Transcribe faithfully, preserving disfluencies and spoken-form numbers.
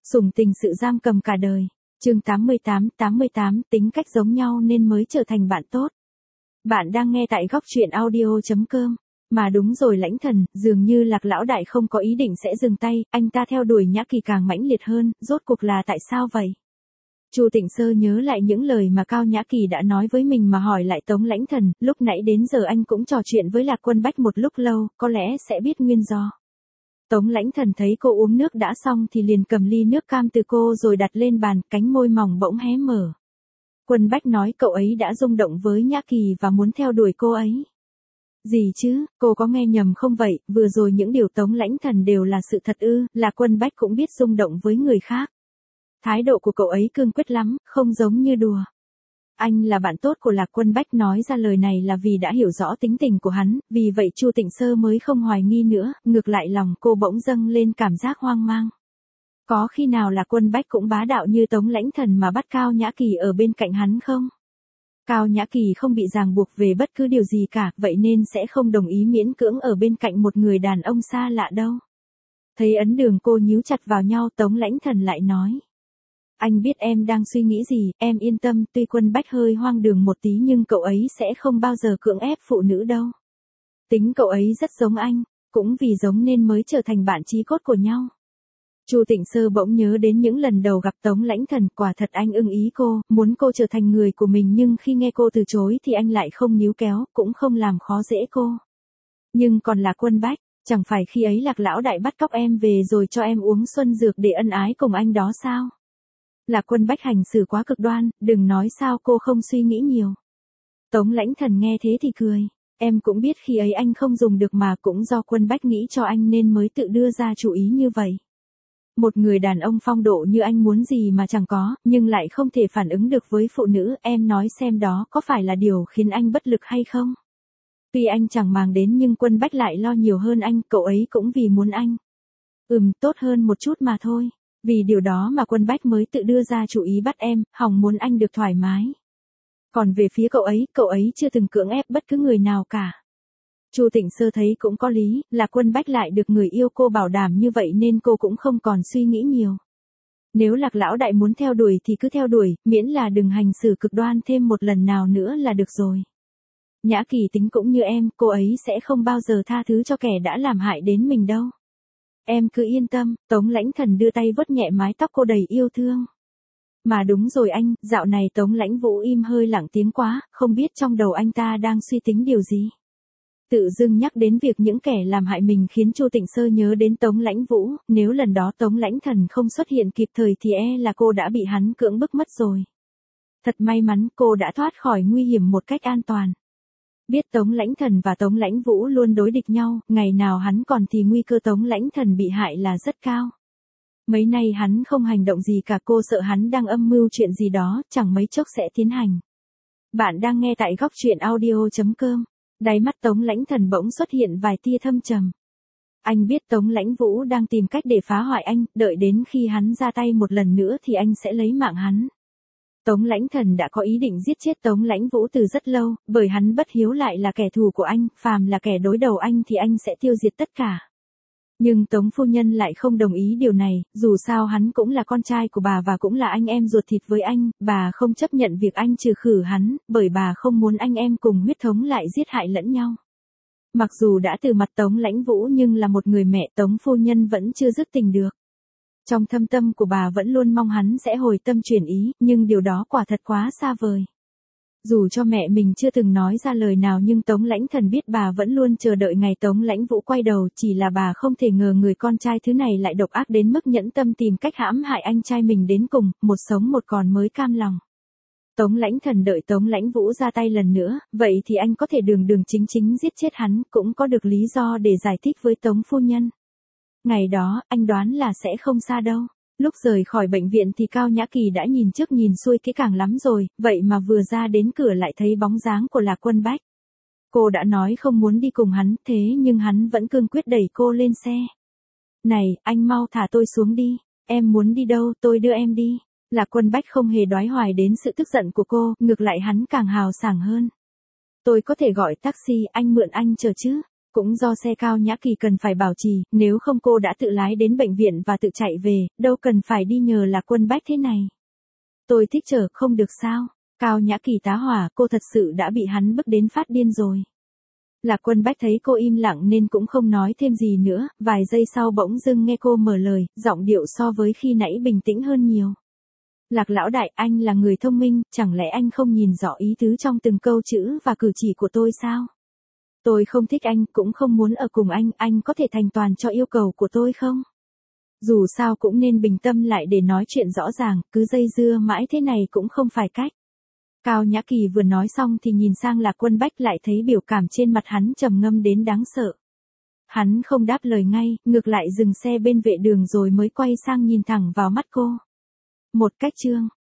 Sủng tình sự giam cầm cả đời. Chương tám mươi tám, tám mươi tám, tính cách giống nhau nên mới trở thành bạn tốt. Bạn đang nghe tại góc truyện audio chấm com. Mà đúng rồi Lãnh Thần, dường như Lạc lão đại không có ý định sẽ dừng tay, anh ta theo đuổi Nhã Kỳ càng mãnh liệt hơn, rốt cuộc là tại sao vậy? Chu Tịnh Sơ nhớ lại những lời mà Cao Nhã Kỳ đã nói với mình mà hỏi lại Tống Lãnh Thần, lúc nãy đến giờ anh cũng trò chuyện với Lạc Quân Bách một lúc lâu, có lẽ sẽ biết nguyên do. Tống Lãnh Thần thấy cô uống nước đã xong thì liền cầm ly nước cam từ cô rồi đặt lên bàn, cánh môi mỏng bỗng hé mở. Quân Bách nói cậu ấy đã rung động với Nhã Kỳ và muốn theo đuổi cô ấy. Gì chứ, cô có nghe nhầm không vậy, vừa rồi những điều Tống Lãnh Thần đều là sự thật ư, là Quân Bách cũng biết rung động với người khác. Thái độ của cậu ấy cương quyết lắm, không giống như đùa. Anh là bạn tốt của Lạc Quân Bách nói ra lời này là vì đã hiểu rõ tính tình của hắn, vì vậy Chu Tịnh Sơ mới không hoài nghi nữa, ngược lại lòng cô bỗng dâng lên cảm giác hoang mang. Có khi nào Lạc Quân Bách cũng bá đạo như Tống Lãnh Thần mà bắt Cao Nhã Kỳ ở bên cạnh hắn không? Cao Nhã Kỳ không bị ràng buộc về bất cứ điều gì cả, vậy nên sẽ không đồng ý miễn cưỡng ở bên cạnh một người đàn ông xa lạ đâu. Thấy ấn đường cô nhíu chặt vào nhau, Tống Lãnh Thần lại nói. Anh biết em đang suy nghĩ gì, em yên tâm, tuy Quân Bách hơi hoang đường một tí nhưng cậu ấy sẽ không bao giờ cưỡng ép phụ nữ đâu. Tính cậu ấy rất giống anh, cũng vì giống nên mới trở thành bạn chí cốt của nhau. Chu Tịnh Sơ bỗng nhớ đến những lần đầu gặp Tống Lãnh Thần, quả thật anh ưng ý cô, muốn cô trở thành người của mình nhưng khi nghe cô từ chối thì anh lại không níu kéo, cũng không làm khó dễ cô. Nhưng còn là Quân Bách, chẳng phải khi ấy Lạc lão đại bắt cóc em về rồi cho em uống xuân dược để ân ái cùng anh đó sao? Là Quân Bách hành xử quá cực đoan, đừng nói sao cô không suy nghĩ nhiều. Tống Lãnh Thần nghe thế thì cười, em cũng biết khi ấy anh không dùng được mà cũng do Quân Bách nghĩ cho anh nên mới tự đưa ra chủ ý như vậy. Một người đàn ông phong độ như anh muốn gì mà chẳng có, nhưng lại không thể phản ứng được với phụ nữ, em nói xem đó có phải là điều khiến anh bất lực hay không? Tuy anh chẳng màng đến nhưng Quân Bách lại lo nhiều hơn anh, cậu ấy cũng vì muốn anh. Ừm, tốt hơn một chút mà thôi. Vì điều đó mà Quân Bách mới tự đưa ra chủ ý bắt em, hòng muốn anh được thoải mái. Còn về phía cậu ấy, cậu ấy chưa từng cưỡng ép bất cứ người nào cả. Chu Tịnh Sơ thấy cũng có lý, là Quân Bách lại được người yêu cô bảo đảm như vậy nên cô cũng không còn suy nghĩ nhiều. Nếu Lạc lão đại muốn theo đuổi thì cứ theo đuổi, miễn là đừng hành xử cực đoan thêm một lần nào nữa là được rồi. Nhã Kỳ tính cũng như em, cô ấy sẽ không bao giờ tha thứ cho kẻ đã làm hại đến mình đâu. Em cứ yên tâm, Tống Lãnh Thần đưa tay vuốt nhẹ mái tóc cô đầy yêu thương. Mà đúng rồi anh, dạo này Tống Lãnh Vũ im hơi lặng tiếng quá, không biết trong đầu anh ta đang suy tính điều gì. Tự dưng nhắc đến việc những kẻ làm hại mình khiến Chu Tịnh Sơ nhớ đến Tống Lãnh Vũ, nếu lần đó Tống Lãnh Thần không xuất hiện kịp thời thì e là cô đã bị hắn cưỡng bức mất rồi. Thật may mắn cô đã thoát khỏi nguy hiểm một cách an toàn. Biết Tống Lãnh Thần và Tống Lãnh Vũ luôn đối địch nhau, ngày nào hắn còn thì nguy cơ Tống Lãnh Thần bị hại là rất cao. Mấy nay hắn không hành động gì cả, cô sợ hắn đang âm mưu chuyện gì đó, chẳng mấy chốc sẽ tiến hành. Bạn đang nghe tại góc truyện audio chấm com. Đáy mắt Tống Lãnh Thần bỗng xuất hiện vài tia thâm trầm. Anh biết Tống Lãnh Vũ đang tìm cách để phá hoại anh, đợi đến khi hắn ra tay một lần nữa thì anh sẽ lấy mạng hắn. Tống Lãnh Thần đã có ý định giết chết Tống Lãnh Vũ từ rất lâu, bởi hắn bất hiếu lại là kẻ thù của anh, phàm là kẻ đối đầu anh thì anh sẽ tiêu diệt tất cả. Nhưng Tống phu nhân lại không đồng ý điều này, dù sao hắn cũng là con trai của bà và cũng là anh em ruột thịt với anh, bà không chấp nhận việc anh trừ khử hắn, bởi bà không muốn anh em cùng huyết thống lại giết hại lẫn nhau. Mặc dù đã từ mặt Tống Lãnh Vũ nhưng là một người mẹ, Tống phu nhân vẫn chưa dứt tình được. Trong thâm tâm của bà vẫn luôn mong hắn sẽ hồi tâm chuyển ý, nhưng điều đó quả thật quá xa vời. Dù cho mẹ mình chưa từng nói ra lời nào nhưng Tống Lãnh Thần biết bà vẫn luôn chờ đợi ngày Tống Lãnh Vũ quay đầu, chỉ là bà không thể ngờ người con trai thứ này lại độc ác đến mức nhẫn tâm tìm cách hãm hại anh trai mình đến cùng, một sống một còn mới cam lòng. Tống Lãnh Thần đợi Tống Lãnh Vũ ra tay lần nữa, vậy thì anh có thể đường đường chính chính giết chết hắn, cũng có được lý do để giải thích với Tống phu nhân. Ngày đó, anh đoán là sẽ không xa đâu. Lúc rời khỏi bệnh viện thì Cao Nhã Kỳ đã nhìn trước nhìn xuôi kỹ càng lắm rồi, vậy mà vừa ra đến cửa lại thấy bóng dáng của Lạc Quân Bách. Cô đã nói không muốn đi cùng hắn, thế nhưng hắn vẫn cương quyết đẩy cô lên xe. Này, anh mau thả tôi xuống đi, em muốn đi đâu tôi đưa em đi. Lạc Quân Bách không hề đoái hoài đến sự tức giận của cô, ngược lại hắn càng hào sảng hơn. Tôi có thể gọi taxi, anh mượn anh chờ chứ. Cũng do xe Cao Nhã Kỳ cần phải bảo trì, nếu không cô đã tự lái đến bệnh viện và tự chạy về, đâu cần phải đi nhờ Lạc Quân Bách thế này. Tôi thích chở, không được sao? Cao Nhã Kỳ tá hỏa, cô thật sự đã bị hắn bức đến phát điên rồi. Lạc Quân Bách thấy cô im lặng nên cũng không nói thêm gì nữa, vài giây sau bỗng dưng nghe cô mở lời, giọng điệu so với khi nãy bình tĩnh hơn nhiều. Lạc lão đại, anh là người thông minh, chẳng lẽ anh không nhìn rõ ý tứ trong từng câu chữ và cử chỉ của tôi sao? Tôi không thích anh, cũng không muốn ở cùng anh, anh có thể thành toàn cho yêu cầu của tôi không? Dù sao cũng nên bình tâm lại để nói chuyện rõ ràng, cứ dây dưa mãi thế này cũng không phải cách. Cao Nhã Kỳ vừa nói xong thì nhìn sang Lạc Quân Bách lại thấy biểu cảm trên mặt hắn trầm ngâm đến đáng sợ. Hắn không đáp lời ngay, ngược lại dừng xe bên vệ đường rồi mới quay sang nhìn thẳng vào mắt cô. Một cách trương,